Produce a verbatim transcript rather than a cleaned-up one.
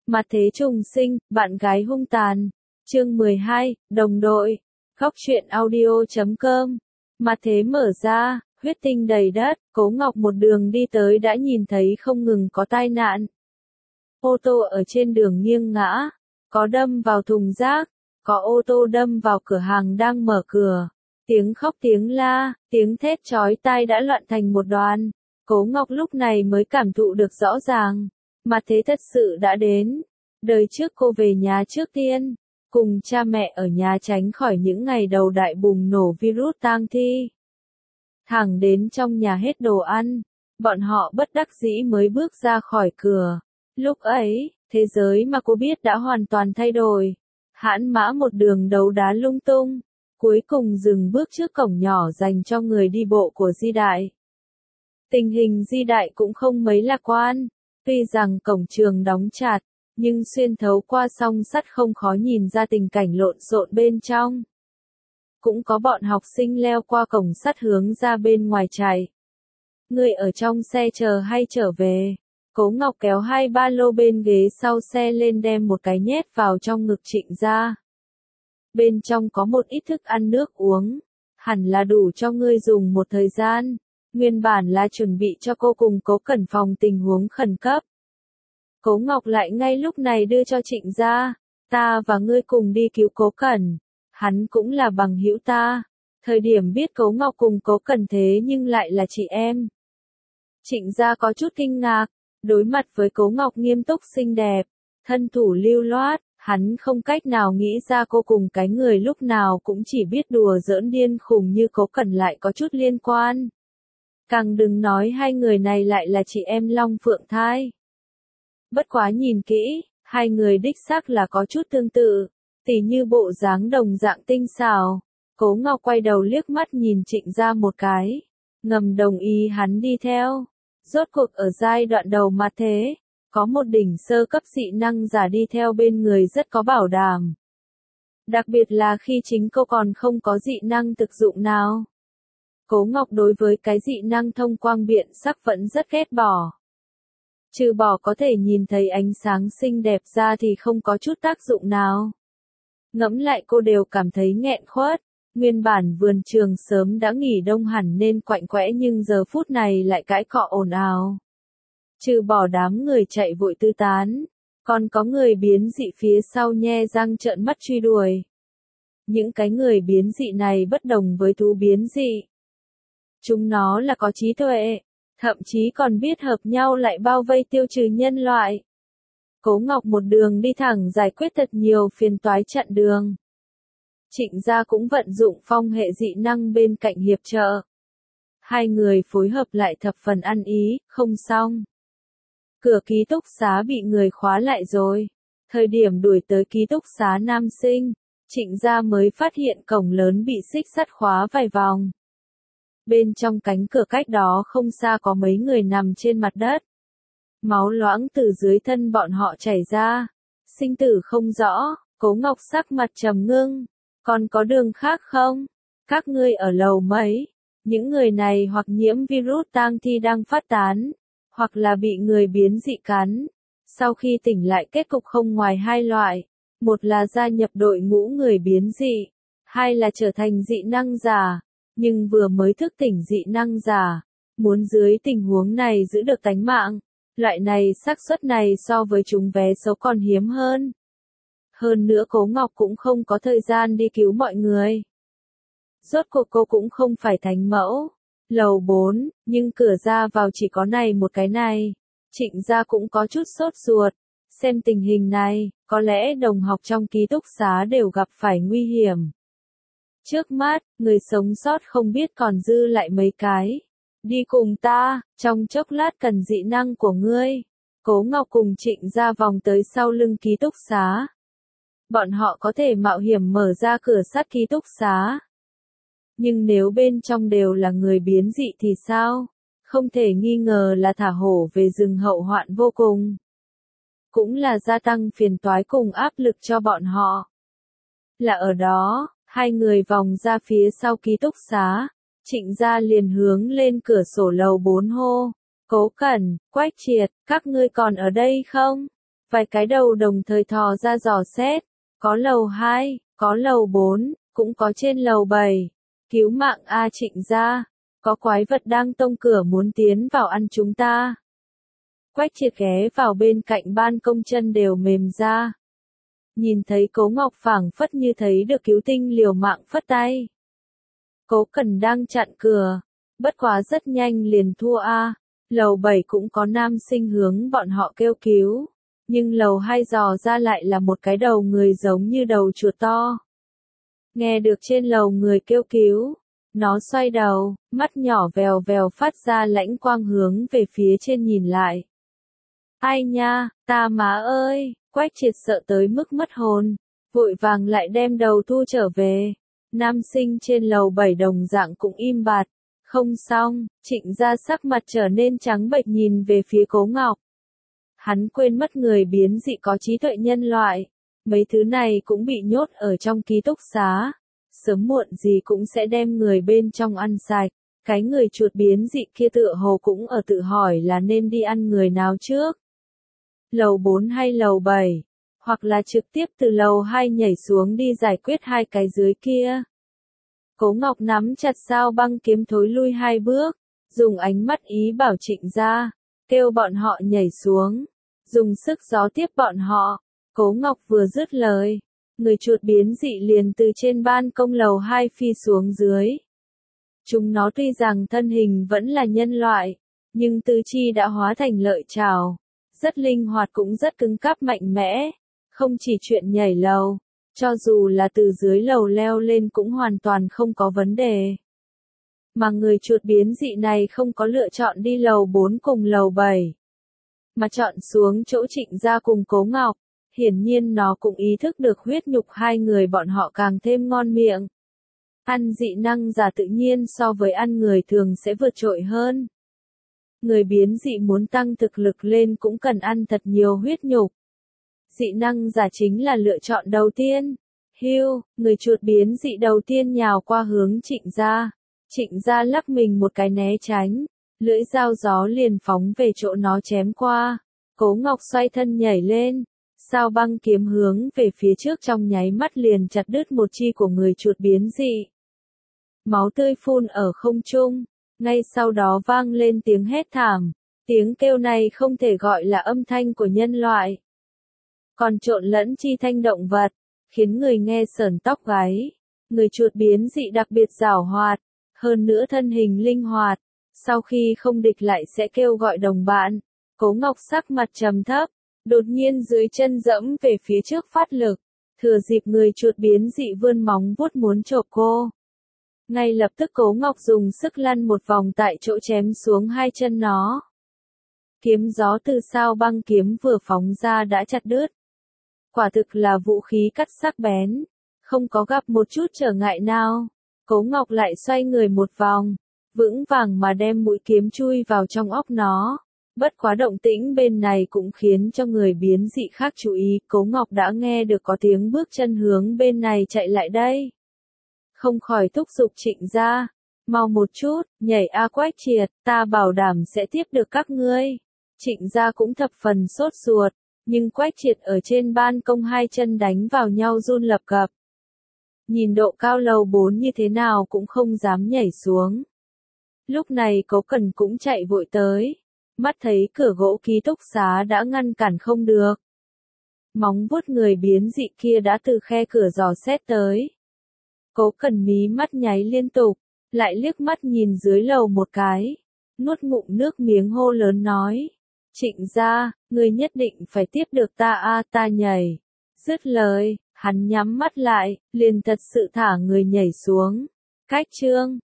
Mặt thế trùng sinh, bạn gái hung tàn. Chương mười hai, đồng đội. Góc truyện audio chấm com. Mặt thế mở ra, huyết tinh đầy đất, Cố Ngọc một đường đi tới đã nhìn thấy không ngừng có tai nạn. Ô tô ở trên đường nghiêng ngã, có đâm vào thùng rác, có ô tô đâm vào cửa hàng đang mở cửa. Tiếng khóc tiếng la, tiếng thét chói tai đã loạn thành một đoàn. Cố Ngọc lúc này mới cảm thụ được rõ ràng. Mặt thế thật sự đã đến. Đời trước cô về nhà trước tiên, cùng cha mẹ ở nhà tránh khỏi những ngày đầu đại bùng nổ virus tang thi. Thẳng đến trong nhà hết đồ ăn, bọn họ bất đắc dĩ mới bước ra khỏi cửa. Lúc ấy, thế giới mà cô biết đã hoàn toàn thay đổi. Hãn mã một đường đấu đá lung tung, cuối cùng dừng bước trước cổng nhỏ dành cho người đi bộ của Di Đại. Tình hình Di Đại cũng không mấy lạc quan. Tuy rằng cổng trường đóng chặt, nhưng xuyên thấu qua song sắt không khó nhìn ra tình cảnh lộn xộn bên trong. Cũng có bọn học sinh leo qua cổng sắt hướng ra bên ngoài chạy. Người ở trong xe chờ hay trở về? Cố Ngọc kéo hai ba lô bên ghế sau xe lên đem một cái nhét vào trong ngực Trịnh Gia. Bên trong có một ít thức ăn nước uống, hẳn là đủ cho ngươi dùng một thời gian. Nguyên bản là chuẩn bị cho cô cùng Cố Cẩn phòng tình huống khẩn cấp. Cố Ngọc lại ngay lúc này đưa cho Trịnh Gia, ta và ngươi cùng đi cứu Cố Cẩn, hắn cũng là bằng hữu ta. Thời điểm biết Cố Ngọc cùng Cố Cẩn thế nhưng lại là chị em. Trịnh Gia có chút kinh ngạc, đối mặt với Cố Ngọc nghiêm túc xinh đẹp, thân thủ lưu loát, hắn không cách nào nghĩ ra cô cùng cái người lúc nào cũng chỉ biết đùa giỡn điên khùng như Cố Cẩn lại có chút liên quan. Càng đừng nói hai người này lại là chị em Long Phượng Thai. Bất quá nhìn kỹ, hai người đích xác là có chút tương tự, tỉ như bộ dáng đồng dạng tinh xảo. Cố Ngọc quay đầu liếc mắt nhìn Trịnh Gia một cái, ngầm đồng ý hắn đi theo. Rốt cuộc ở giai đoạn đầu mà thế, có một đỉnh sơ cấp dị năng giả đi theo bên người rất có bảo đảm. Đặc biệt là khi chính cô còn không có dị năng thực dụng nào. Cố Ngọc đối với cái dị năng thông quang biện sắc vẫn rất ghét bỏ. Trừ bỏ có thể nhìn thấy ánh sáng xinh đẹp ra thì không có chút tác dụng nào. Ngẫm lại cô đều cảm thấy nghẹn khuất. Nguyên bản vườn trường sớm đã nghỉ đông hẳn nên quạnh quẽ nhưng giờ phút này lại cãi cọ ồn ào. Trừ bỏ đám người chạy vội tư tán, còn có người biến dị phía sau nhe răng trợn mắt truy đuổi. Những cái người biến dị này bất đồng với thú biến dị. Chúng nó là có trí tuệ, thậm chí còn biết hợp nhau lại bao vây tiêu trừ nhân loại. Cố Ngọc một đường đi thẳng giải quyết thật nhiều phiền toái chặn đường. Trịnh Gia cũng vận dụng phong hệ dị năng bên cạnh hiệp trợ. Hai người phối hợp lại thập phần ăn ý, không xong. Cửa ký túc xá bị người khóa lại rồi. Thời điểm đuổi tới ký túc xá nam sinh, Trịnh Gia mới phát hiện cổng lớn bị xích sắt khóa vài vòng. Bên trong cánh cửa cách đó không xa có mấy người nằm trên mặt đất. Máu loãng từ dưới thân bọn họ chảy ra. Sinh tử không rõ, Cố Ngọc sắc mặt trầm ngưng. Còn có đường khác không? Các ngươi ở lầu mấy? Những người này hoặc nhiễm virus tang thi đang phát tán, hoặc là bị người biến dị cắn. Sau khi tỉnh lại kết cục không ngoài hai loại. Một là gia nhập đội ngũ người biến dị, hai là trở thành dị năng giả. Nhưng vừa mới thức tỉnh dị năng giả, muốn dưới tình huống này giữ được tánh mạng, loại này xác suất này so với chúng vé số còn hiếm hơn. Hơn nữa Cố Ngọc cũng không có thời gian đi cứu mọi người. Rốt cuộc cô cũng không phải thánh mẫu. Lầu bốn, nhưng cửa ra vào chỉ có này một cái này. Trịnh Gia cũng có chút sốt ruột. Xem tình hình này, có lẽ đồng học trong ký túc xá đều gặp phải nguy hiểm. Trước mắt, người sống sót không biết còn dư lại mấy cái. Đi cùng ta, trong chốc lát cần dị năng của ngươi. Cố Ngọc cùng Trịnh Gia vòng tới sau lưng ký túc xá. Bọn họ có thể mạo hiểm mở ra cửa sắt ký túc xá. Nhưng nếu bên trong đều là người biến dị thì sao? Không thể nghi ngờ là thả hổ về rừng hậu hoạn vô cùng. Cũng là gia tăng phiền toái cùng áp lực cho bọn họ. Là ở đó, hai người vòng ra phía sau ký túc xá. Trịnh Gia liền hướng lên cửa sổ lầu bốn hô. Cố Cẩn, Quách Triệt, các ngươi còn ở đây không? Vài cái đầu đồng thời thò ra dò xét, có lầu hai, có lầu bốn, cũng có trên lầu bảy. Cứu mạng a Trịnh gia, có quái vật đang tông cửa muốn tiến vào ăn chúng ta. Quách Triệt ghé vào bên cạnh ban công, chân đều mềm ra. Nhìn thấy Cố Ngọc phảng phất như thấy được cứu tinh, liều mạng phất tay. Cố Cần đang chặn cửa, bất quá rất nhanh liền thua a. Lầu bảy cũng có nam sinh hướng bọn họ kêu cứu, nhưng lầu hai dò ra lại là một cái đầu người giống như đầu chuột to. Nghe được trên lầu người kêu cứu, nó xoay đầu, mắt nhỏ vèo vèo phát ra lãnh quang hướng về phía trên nhìn lại. Ai nha, ta má ơi, Quách Triệt sợ tới mức mất hồn, vội vàng lại đem đầu thu trở về. Nam sinh trên lầu bảy đồng dạng cũng im bặt. Không xong, Trịnh gia sắc mặt trở nên trắng bệch nhìn về phía Cố Ngọc. Hắn quên mất người biến dị có trí tuệ nhân loại. Mấy thứ này cũng bị nhốt ở trong ký túc xá. Sớm muộn gì cũng sẽ đem người bên trong ăn sạch. Cái người chuột biến dị kia tựa hồ cũng ở tự hỏi là nên đi ăn người nào trước. Lầu bốn hay lầu bảy, hoặc là trực tiếp từ lầu hai nhảy xuống đi giải quyết hai cái dưới kia. Cố Ngọc nắm chặt sao băng kiếm thối lui hai bước, dùng ánh mắt ý bảo Trịnh gia, kêu bọn họ nhảy xuống, dùng sức gió tiếp bọn họ. Cố Ngọc vừa dứt lời, người chuột biến dị liền từ trên ban công lầu hai phi xuống dưới. Chúng nó tuy rằng thân hình vẫn là nhân loại, nhưng tứ chi đã hóa thành lợi chảo, rất linh hoạt cũng rất cứng cáp mạnh mẽ, không chỉ chuyện nhảy lầu, cho dù là từ dưới lầu leo lên cũng hoàn toàn không có vấn đề. Mà người chuột biến dị này không có lựa chọn đi lầu bốn cùng lầu bảy, mà chọn xuống chỗ Trịnh gia cùng Cố Ngọc, hiển nhiên nó cũng ý thức được huyết nhục hai người bọn họ càng thêm ngon miệng. Ăn dị năng giả tự nhiên so với ăn người thường sẽ vượt trội hơn. Người biến dị muốn tăng thực lực lên cũng cần ăn thật nhiều huyết nhục. Dị năng giả chính là lựa chọn đầu tiên. Hiu, người chuột biến dị đầu tiên nhào qua hướng Trịnh gia. Trịnh gia lắc mình một cái né tránh, lưỡi dao gió liền phóng về chỗ nó chém qua. Cố Ngọc xoay thân nhảy lên, sao băng kiếm hướng về phía trước trong nháy mắt liền chặt đứt một chi của người chuột biến dị. Máu tươi phun ở không trung, ngay sau đó vang lên tiếng hét thảm. Tiếng kêu này không thể gọi là âm thanh của nhân loại, còn trộn lẫn chi thanh động vật, khiến người nghe sởn tóc gáy. Người chuột biến dị đặc biệt giảo hoạt, hơn nữa thân hình linh hoạt, sau khi không địch lại sẽ kêu gọi đồng bạn. Cố Ngọc sắc mặt trầm thấp, đột nhiên dưới chân dẫm về phía trước phát lực, thừa dịp người chuột biến dị vươn móng vuốt muốn chộp cô. Ngay lập tức Cố Ngọc dùng sức lăn một vòng tại chỗ chém xuống hai chân nó. Kiếm gió từ sao băng kiếm vừa phóng ra đã chặt đứt. Quả thực là vũ khí cắt sắc bén, không có gặp một chút trở ngại nào. Cố Ngọc lại xoay người một vòng, vững vàng mà đem mũi kiếm chui vào trong óc nó. Bất quá động tĩnh bên này cũng khiến cho người biến dị khác chú ý. Cố Ngọc đã nghe được có tiếng bước chân hướng bên này chạy lại đây. Không khỏi thúc giục Trịnh gia, mau một chút, nhảy a Quách Triệt, ta bảo đảm sẽ tiếp được các ngươi. Trịnh gia cũng thập phần sốt ruột, nhưng Quách Triệt ở trên ban công hai chân đánh vào nhau run lập cập. Nhìn độ cao lầu bốn như thế nào cũng không dám nhảy xuống. Lúc này Cố Cần cũng chạy vội tới, mắt thấy cửa gỗ ký túc xá đã ngăn cản không được. Móng vuốt người biến dị kia đã từ khe cửa dò xét tới. Cố Cần mí mắt nháy liên tục, lại liếc mắt nhìn dưới lầu một cái, nuốt ngụm nước miếng hô lớn nói. Trịnh gia, ngươi nhất định phải tiếp được ta a ta nhảy. Dứt lời, hắn nhắm mắt lại, liền thật sự thả người nhảy xuống. Cách chương